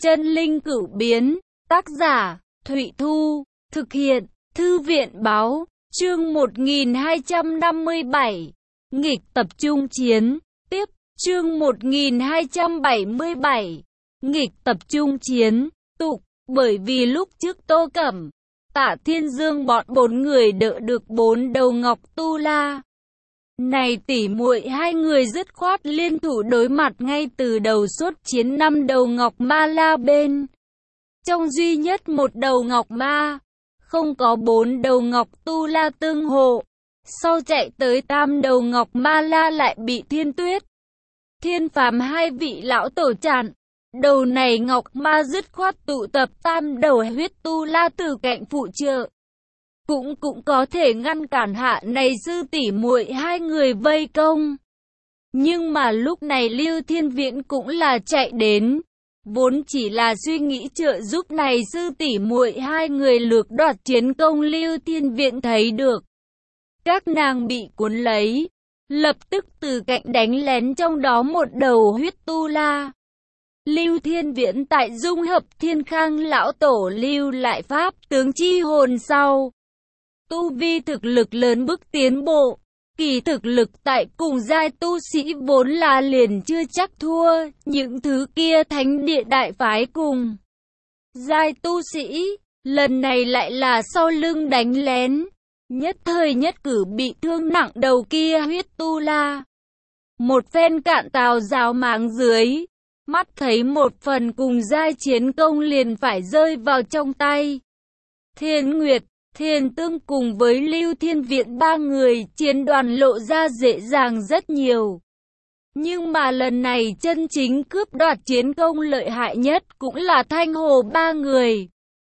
Chân linh cửu biến, tác giả, Thụy Thu, thực hiện, Thư viện báo, chương 1257, nghịch tập trung chiến, tiếp, chương 1277, nghịch tập trung chiến, tục, bởi vì lúc trước Tô Cẩm, Tạ Thiên Dương bọn 4 người đỡ được 4 đầu ngọc tu la. Này tỉ muội hai người dứt khoát liên thủ đối mặt ngay từ đầu suốt chiến 5 đầu ngọc ma la bên. Trong duy nhất một đầu ngọc ma, không có 4 đầu ngọc tu la tương hộ. Sau chạy tới tam đầu ngọc ma la lại bị Thiên Tuyết, Thiên Phàm hai vị lão tổ chặn. Đầu này ngọc ma dứt khoát tụ tập tam đầu huyết tu la từ cạnh phụ trợ. Cũng có thể ngăn cản hạ này sư tỷ muội hai người vây công. Nhưng mà lúc này Lưu Thiên Viễn cũng là chạy đến, vốn chỉ là suy nghĩ trợ giúp này sư tỷ muội hai người lược đoạt chiến công. Lưu Thiên Viễn thấy được các nàng bị cuốn lấy, lập tức từ cạnh đánh lén trong đó một đầu huyết tu la. Lưu Thiên Viễn tại dung hợp Thiên Khang lão tổ lưu lại pháp tướng chi hồn sau, tu vi thực lực lớn bước tiến bộ. Kỳ thực lực tại cùng giai tu sĩ vốn là liền chưa chắc thua những thứ kia thánh địa đại phái cùng giai tu sĩ, lần này lại là sau lưng đánh lén, nhất thời nhất cử bị thương nặng đầu kia huyết tu la. Một phen cạn tào rào máng dưới, mắt thấy một phần cùng giai chiến công liền phải rơi vào trong tay. Thiên Nguyệt, Thiên Tương cùng với Lưu Thiên Viễn ba người chiến đoàn lộ ra dễ dàng rất nhiều. Nhưng mà lần này chân chính cướp đoạt chiến công lợi hại nhất cũng là Thanh Hồ ba người.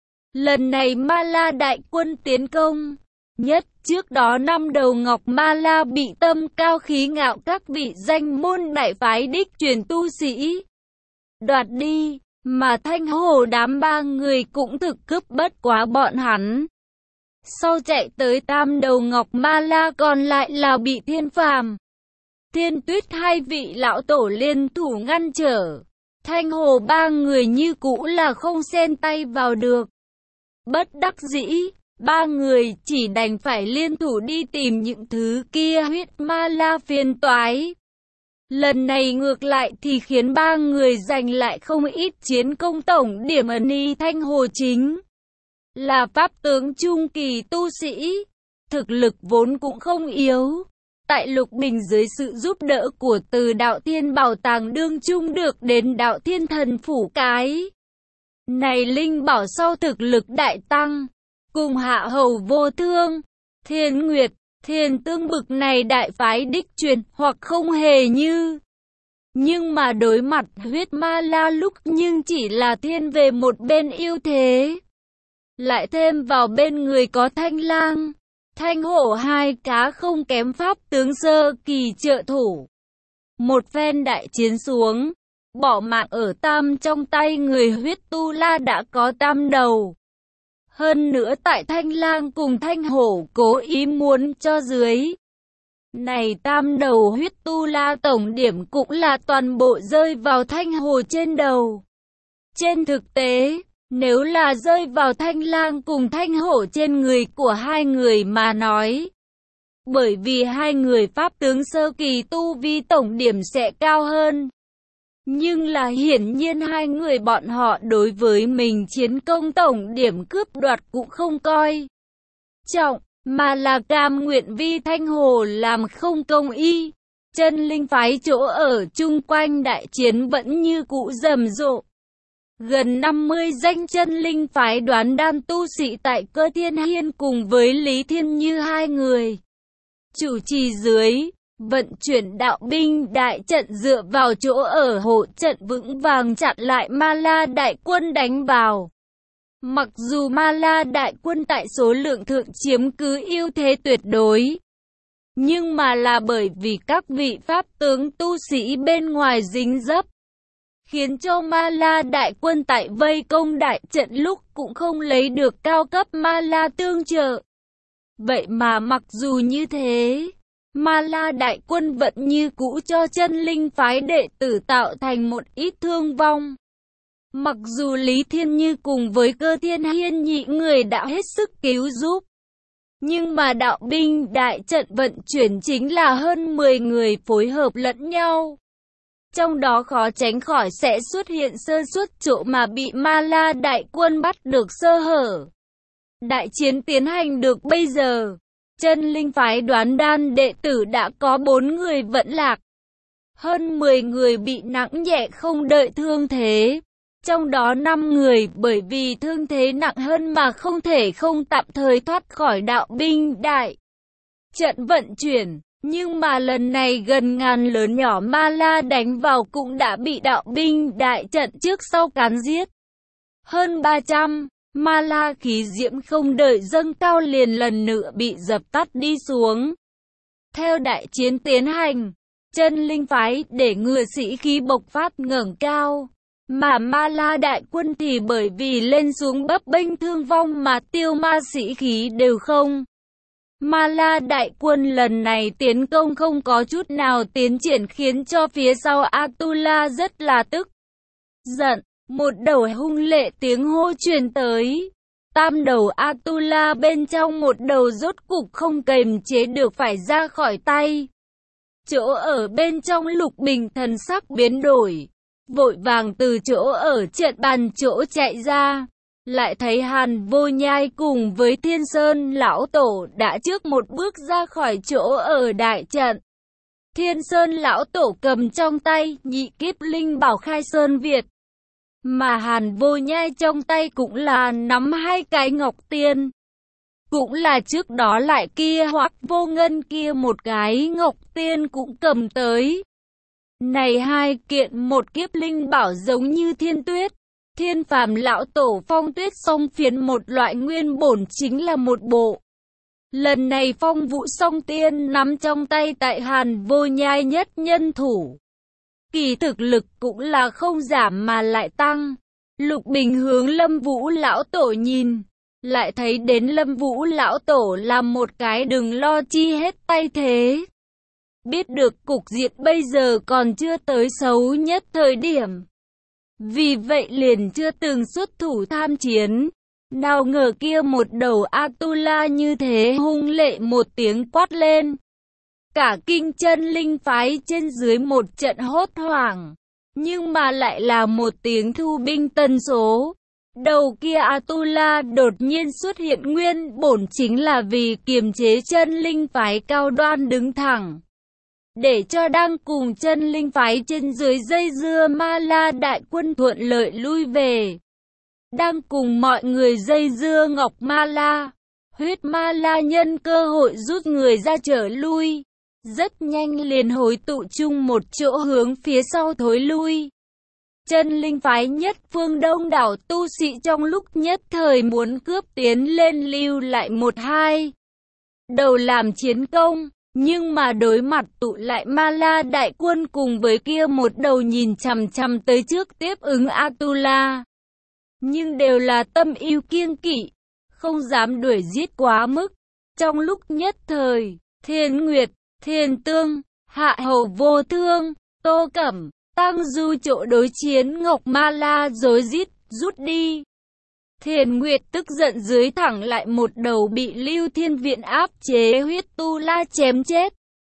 Lần này Ma La đại quân tiến công nhất, trước đó 5 đầu ngọc Ma La bị tâm cao khí ngạo các vị danh môn đại phái đích truyền tu sĩ đoạt đi, mà Thanh Hồ đám ba người cũng thực cướp bất quá bọn hắn. Sau chạy tới tam đầu ngọc ma la còn lại là bị Thiên Phàm, Thiên Tuyết hai vị lão tổ liên thủ ngăn trở. Thanh Hồ ba người như cũ là không xen tay vào được. Bất đắc dĩ, ba người chỉ đành phải liên thủ đi tìm những thứ kia huyết ma la phiền toái. Lần này ngược lại thì khiến ba người giành lại không ít chiến công. Tổng điểm ẩn y Thanh Hồ chính là pháp tướng trung kỳ tu sĩ, thực lực vốn cũng không yếu. Tại Lục Bình dưới sự giúp đỡ của từ Đạo Thiên Bảo Tàng đương chung được đến Đạo Thiên Thần Phủ cái này linh bảo sau thực lực đại tăng, cùng Hạ Hầu Vô Thương, Thiên Nguyệt, Thiên Tương bực này đại phái đích truyền hoặc không hề như. Nhưng mà đối mặt huyết ma la lúc nhưng chỉ là thiên về một bên ưu thế. Lại thêm vào bên người có Thanh Lang, Thanh Hổ hai cá không kém pháp tướng sơ kỳ trợ thủ. Một phen đại chiến xuống, bỏ mạng ở tam trong tay người huyết tu la đã có tam đầu. Hơn nữa tại Thanh Lang cùng Thanh Hổ cố ý muốn cho dưới này tam đầu huyết tu la tổng điểm cũng là toàn bộ rơi vào Thanh Hồ trên đầu. Trên thực tế, nếu là rơi vào Thanh Lang cùng Thanh Hổ trên người của hai người mà nói, bởi vì hai người pháp tướng sơ kỳ tu vi tổng điểm sẽ cao hơn. Nhưng là hiển nhiên hai người bọn họ đối với mình chiến công tổng điểm cướp đoạt cũng không coi trọng, mà là cam nguyện vi Thanh Hồ làm không công y. Chân linh phái chỗ ở chung quanh đại chiến vẫn như cũ rầm rộ. Gần 50 danh chân linh phái đoán đan tu sĩ tại Cơ Thiên Hiên cùng với Lý Thiên Như hai người chủ trì dưới, vận chuyển đạo binh đại trận dựa vào chỗ ở hộ trận vững vàng chặn lại Ma La đại quân đánh vào. Mặc dù Ma La đại quân tại số lượng thượng chiếm cứ ưu thế tuyệt đối, nhưng mà là bởi vì các vị pháp tướng tu sĩ bên ngoài dính dấp, khiến cho Ma La đại quân tại vây công đại trận lúc cũng không lấy được cao cấp Ma La tương trợ. Vậy mà mặc dù như thế, Ma La đại quân vẫn như cũ cho chân linh phái đệ tử tạo thành một ít thương vong. Mặc dù Lý Thiên Như cùng với Cơ Thiên Hiên nhị người đã hết sức cứu giúp, nhưng mà đạo binh đại trận vận chuyển chính là hơn 10 người phối hợp lẫn nhau. Trong đó khó tránh khỏi sẽ xuất hiện sơ suất chỗ mà bị Ma La đại quân bắt được sơ hở. Đại chiến tiến hành được bây giờ, Chân Linh phái Đoán Đan đệ tử đã có 4 người vẫn lạc. Hơn 10 người bị nặng nhẹ không đợi thương thế. Trong đó 5 người bởi vì thương thế nặng hơn mà không thể không tạm thời thoát khỏi đạo binh đại trận vận chuyển. Nhưng mà lần này gần ngàn lớn nhỏ Ma La đánh vào cũng đã bị đạo binh đại trận trước sau cán giết. Hơn 300, Ma La khí diễm không đợi dâng cao liền lần nữa bị dập tắt đi xuống. Theo đại chiến tiến hành, Chân Linh phái để ngừa sĩ khí bộc phát ngẩng cao. Mà Ma La đại quân thì bởi vì lên xuống bấp bênh thương vong mà tiêu ma sĩ khí đều không. Ma La đại quân lần này tiến công không có chút nào tiến triển khiến cho phía sau Atula rất là tức giận. Một đầu hung lệ tiếng hô truyền tới. Tam đầu Atula bên trong một đầu rốt cục không kềm chế được phải ra khỏi tay. Chỗ ở bên trong Lục Bình thần sắc biến đổi, vội vàng từ chỗ ở trận bàn chỗ chạy ra. Lại thấy Hàn Vô Nhai cùng với Thiên Sơn Lão Tổ đã trước một bước ra khỏi chỗ ở đại trận. Thiên Sơn Lão Tổ cầm trong tay nhị kiếp linh bảo Khai Sơn Việt. Mà Hàn Vô Nhai trong tay cũng là nắm 2 cái ngọc tiên. Cũng là trước đó lại kia Hoắc Vô Ngân kia một cái ngọc tiên cũng cầm tới. Này 2 kiện một kiếp linh bảo giống như thiên tuyết. Thiên Phàm Lão Tổ phong tuyết song phiến một loại nguyên bổn chính là một bộ. Lần này Phong Vũ song tiên nắm trong tay tại Hàn Vô Nhai nhất nhân thủ. Kỳ thực lực cũng là không giảm mà lại tăng. Lục Bình hướng Lâm Vũ Lão Tổ nhìn, lại thấy đến Lâm Vũ Lão Tổ làm một cái đừng lo chi hết tay thế. Biết được cục diện bây giờ còn chưa tới xấu nhất thời điểm. Vì vậy liền chưa từng xuất thủ tham chiến. Nào ngờ kia một đầu Atula như thế hung lệ một tiếng quát lên. Cả kinh Chân Linh phái trên dưới một trận hốt hoảng. Nhưng mà lại là một tiếng thu binh tần số. Đầu kia Atula đột nhiên xuất hiện nguyên bổn chính là vì kiềm chế Chân Linh phái cao đoan đứng thẳng. Để cho đang cùng Chân Linh phái trên dưới dây dưa Ma La đại quân thuận lợi lui về. Đang cùng mọi người dây dưa Ngọc Ma La, Huyết Ma La nhân cơ hội rút người ra trở lui. Rất nhanh liền hối tụ chung một chỗ hướng phía sau thối lui. Chân Linh phái nhất phương đông đảo tu sĩ trong lúc nhất thời muốn cướp tiến lên lưu lại 1-2 đầu làm chiến công. Nhưng mà đối mặt tụ lại Ma La đại quân cùng với kia một đầu nhìn chằm chằm tới trước tiếp ứng Atula. Nhưng đều là tâm yêu kiêng kỵ, không dám đuổi giết quá mức. Trong lúc nhất thời, Thiên Nguyệt, Thiên Tương, Hạ Hầu Vô Thương, Tô Cẩm, Tăng Du chỗ đối chiến Ngọc Ma La rối rít rút đi. Thiên Nguyệt tức giận dưới thẳng lại một đầu bị Lưu Thiên Viễn áp chế Huyết Tu La chém chết.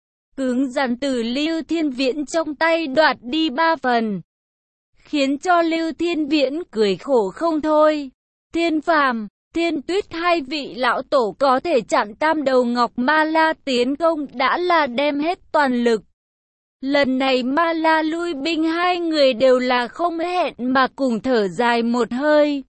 Cứng rắn từ Lưu Thiên Viễn trong tay đoạt đi 3 phần. Khiến cho Lưu Thiên Viễn cười khổ không thôi. Thiên Phàm, Thiên Tuyết hai vị lão tổ có thể chặn tam đầu Ngọc Ma La tiến công đã là đem hết toàn lực. Lần này Ma La lui binh hai người đều là không hẹn mà cùng thở dài một hơi.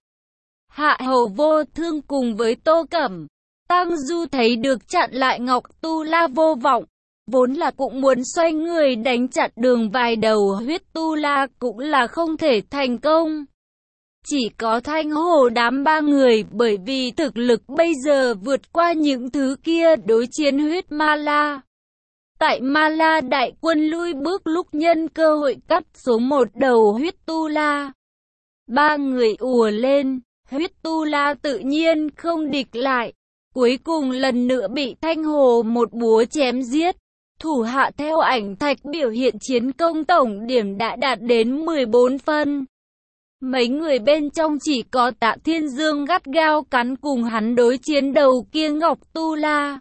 Hạ Hầu Vô Thương cùng với Tô Cẩm, Tăng Du thấy được chặn lại Ngọc Tu La vô vọng, vốn là cũng muốn xoay người đánh chặn đường vài đầu Huyết Tu La cũng là không thể thành công. Chỉ có Thanh Hồ đám 3 người bởi vì thực lực bây giờ vượt qua những thứ kia đối chiến Huyết Ma La. Tại Ma La đại quân lui bước lúc nhân cơ hội cắt xuống một đầu Huyết Tu La. 3 người ùa lên. Huyết Tu La tự nhiên không địch lại, cuối cùng lần nữa bị Thanh Hồ một búa chém giết. Thủ hạ theo ảnh thạch biểu hiện chiến công tổng điểm đã đạt đến 14 phân. Mấy người bên trong chỉ có Tạ Thiên Dương gắt gao cắn cùng hắn đối chiến đầu kia Ngọc Tu La.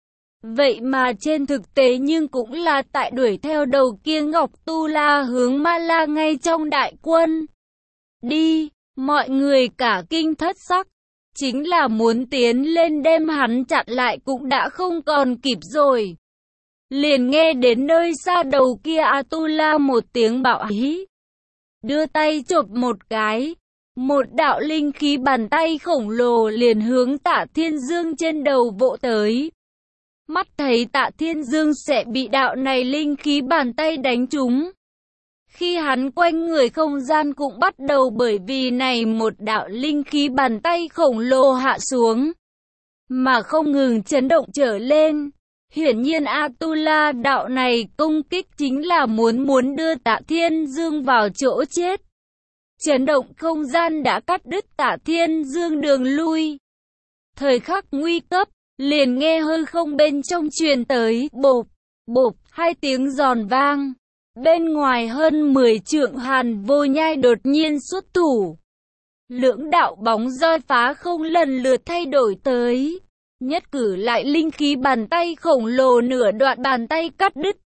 Vậy mà trên thực tế nhưng cũng là tại đuổi theo đầu kia Ngọc Tu La hướng Ma La ngay trong đại quân. Đi, mọi người cả kinh thất sắc. Chính là muốn tiến lên đem hắn chặn lại cũng đã không còn kịp rồi. Liền nghe đến nơi xa đầu kia Atula một tiếng bạo hí. Đưa tay chộp một cái. Một đạo linh khí bàn tay khổng lồ liền hướng Tạ Thiên Dương trên đầu vỗ tới. Mắt thấy Tạ Thiên Dương sẽ bị đạo này linh khí bàn tay đánh trúng. Khi hắn quanh người không gian cũng bắt đầu bởi vì này một đạo linh khí bàn tay khổng lồ hạ xuống. Mà không ngừng chấn động trở lên. Hiển nhiên Atula đạo này công kích chính là muốn đưa Tạ Thiên Dương vào chỗ chết. Chấn động không gian đã cắt đứt Tạ Thiên Dương đường lui. Thời khắc nguy cấp, liền nghe hư không bên trong truyền tới bộp, bộp, hai tiếng giòn vang. Bên ngoài hơn 10 trượng Hàn Vô Nhai đột nhiên xuất thủ. Lưỡng đạo bóng roi phá không lần lượt thay đổi tới. Nhất cử lại linh khí bàn tay khổng lồ nửa đoạn bàn tay cắt đứt.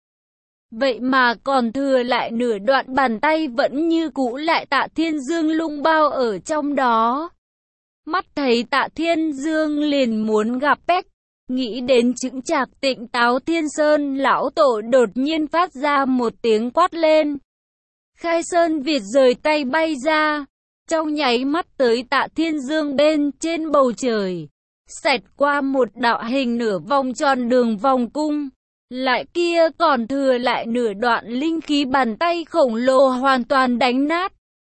Vậy mà còn thừa lại nửa đoạn bàn tay vẫn như cũ lại Tạ Thiên Dương lung bao ở trong đó. Mắt thấy Tạ Thiên Dương liền muốn gặp Bách. Nghĩ đến chững chạc Tịnh Táo Thiên Sơn lão tổ đột nhiên phát ra một tiếng quát lên. Khai Sơn Việt rời tay bay ra. Trong nháy mắt tới Tạ Thiên Dương bên trên bầu trời. Xẹt qua một đạo hình nửa vòng tròn đường vòng cung. Lại kia còn thừa lại nửa đoạn linh khí bàn tay khổng lồ hoàn toàn đánh nát.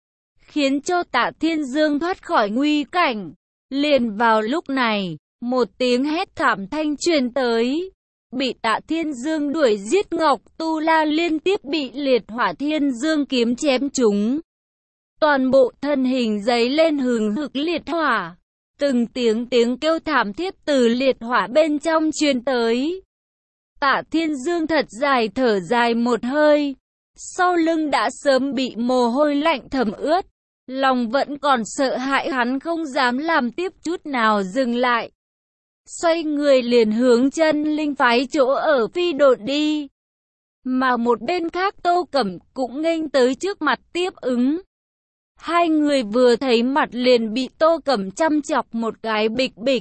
Khiến cho Tạ Thiên Dương thoát khỏi nguy cảnh. Liền vào lúc này, một tiếng hét thảm thanh truyền tới. Bị Tạ Thiên Dương đuổi giết Ngọc Tu La liên tiếp bị liệt hỏa Thiên Dương kiếm chém trúng. Toàn bộ thân hình giấy lên hừng hực liệt hỏa. Từng tiếng kêu thảm thiết từ liệt hỏa bên trong truyền tới. Tạ Thiên Dương thật dài thở dài một hơi. Sau lưng đã sớm bị mồ hôi lạnh thấm ướt. Lòng vẫn còn sợ hãi hắn không dám làm tiếp chút nào dừng lại. Xoay người liền hướng chân linh phái chỗ ở phi độn đi. Mà một bên khác Tô Cẩm cũng nghênh tới trước mặt tiếp ứng. Hai người vừa thấy mặt liền bị Tô Cẩm chăm chọc một cái bịch bịch.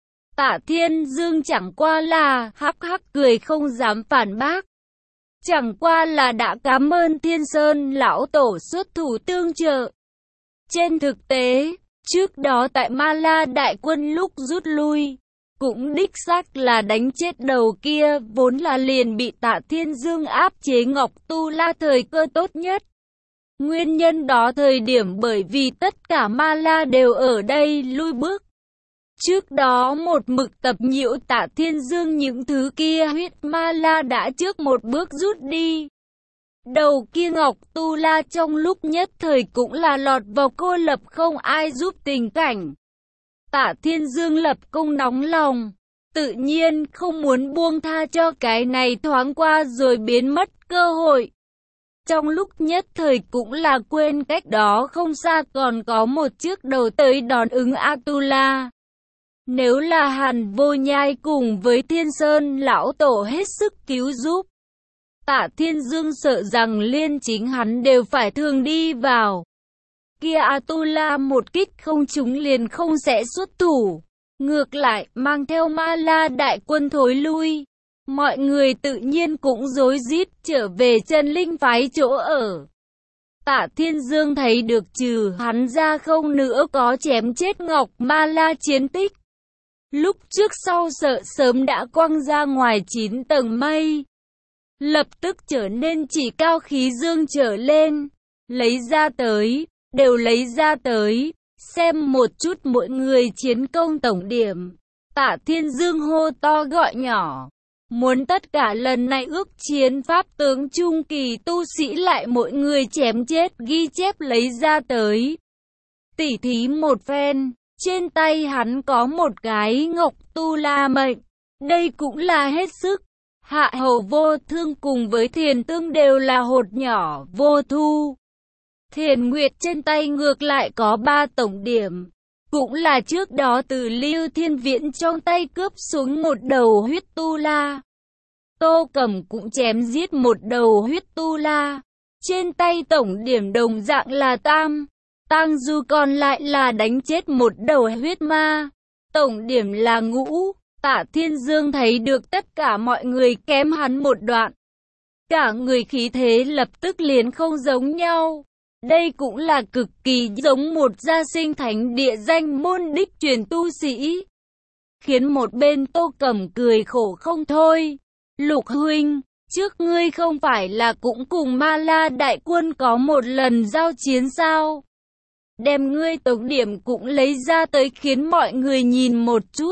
Tạ Thiên Dương chẳng qua là hắc hắc cười không dám phản bác. Chẳng qua là đã cảm ơn Thiên Sơn lão tổ xuất thủ tương trợ. Trên thực tế, trước đó tại Ma La đại quân lúc rút lui, cũng đích xác là đánh chết đầu kia, vốn là liền bị Tạ Thiên Dương áp chế Ngọc Tu La thời cơ tốt nhất. Nguyên nhân đó thời điểm bởi vì tất cả Ma La đều ở đây lui bước. Trước đó một mực tập nhiễu Tạ Thiên Dương những thứ kia huyết Ma La đã trước một bước rút đi. Đầu kia Ngọc Tu La trong lúc nhất thời cũng là lọt vào cô lập không ai giúp tình cảnh. Tạ Thiên Dương lập công nóng lòng, tự nhiên không muốn buông tha cho cái này thoáng qua rồi biến mất cơ hội. Trong lúc nhất thời cũng là quên cách đó không xa còn có một chiếc đầu tới đón ứng Atula. Nếu là Hàn Vô Nhai cùng với Thiên Sơn lão tổ hết sức cứu giúp, Tạ Thiên Dương sợ rằng liên chính hắn đều phải thường đi vào. Kia Atula một kích không trúng liền không sẽ xuất thủ. Ngược lại, mang theo Ma La đại quân thối lui. Mọi người tự nhiên cũng rối rít trở về chân linh phái chỗ ở. Tạ Thiên Dương thấy được trừ hắn ra không nữa có chém chết Ngọc Ma La chiến tích. Lúc trước sau sợ sớm đã quăng ra ngoài 9 tầng mây. Lập tức trở nên chỉ cao khí dương trở lên. Lấy ra tới, đều lấy ra tới. Xem một chút mỗi người chiến công tổng điểm. Tạ Thiên Dương hô to gọi nhỏ. Muốn tất cả lần này ước chiến pháp tướng trung kỳ tu sĩ lại mỗi người chém chết ghi chép lấy ra tới. Tỉ thí một phen, trên tay hắn có một cái Ngọc Tu La mệnh. Đây cũng là hết sức. Hạ Hầu Vô Thương cùng với Thiền Tương đều là hột nhỏ vô thu. Thiền Nguyệt trên tay ngược lại có 3 tổng điểm. Cũng là trước đó từ Lưu Thiên Viễn trong tay cướp xuống một đầu huyết tu la. Tô Cẩm cũng chém giết một đầu huyết tu la. Trên tay tổng điểm đồng dạng là tam. Tang Du còn lại là đánh chết một đầu huyết ma. Tổng điểm là ngũ. Tạ Thiên Dương thấy được tất cả mọi người kém hắn một đoạn. Cả người khí thế lập tức liền không giống nhau. Đây cũng là cực kỳ giống một gia sinh thánh địa danh môn đích truyền tu sĩ. Khiến một bên Tô Cẩm cười khổ không thôi. Lục huynh, trước ngươi không phải là cũng cùng Ma La đại quân có một lần giao chiến sao? Đem ngươi tổng điểm cũng lấy ra tới khiến mọi người nhìn một chút.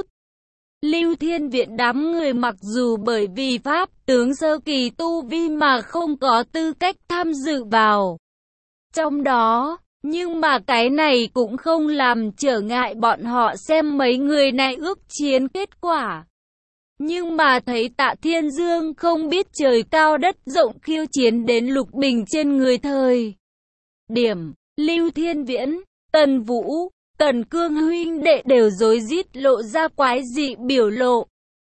Lưu Thiên Viện đám người mặc dù bởi vì pháp tướng sơ kỳ tu vi mà không có tư cách tham dự vào trong đó, nhưng mà cái này cũng không làm trở ngại bọn họ xem mấy người này ước chiến kết quả. Nhưng mà thấy Tạ Thiên Dương không biết trời cao đất rộng khiêu chiến đến Lục Bình trên người thời điểm, Lưu Thiên Viễn, Tần Vũ, Tần Cương huynh đệ đều rối rít lộ ra quái dị biểu lộ.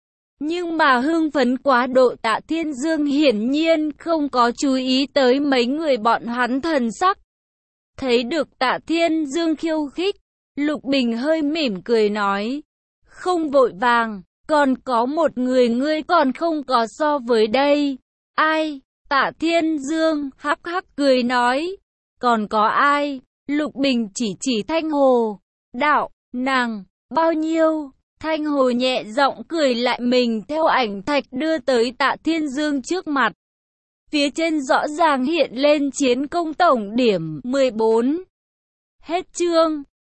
Nhưng mà hưng phấn quá độ Tạ Thiên Dương hiển nhiên không có chú ý tới mấy người bọn hắn thần sắc. Thấy được Tạ Thiên Dương khiêu khích, Lục Bình hơi mỉm cười nói, không vội vàng, còn có một người ngươi còn không có so với đây. Ai? Tạ Thiên Dương hắc hắc cười nói, còn có ai? Lục Bình chỉ Thanh Hồ, đạo, nàng, bao nhiêu? Thanh Hồ nhẹ giọng cười lại mình theo ảnh thạch đưa tới Tạ Thiên Dương trước mặt. Phía trên rõ ràng hiện lên chiến công tổng điểm 14. Hết chương.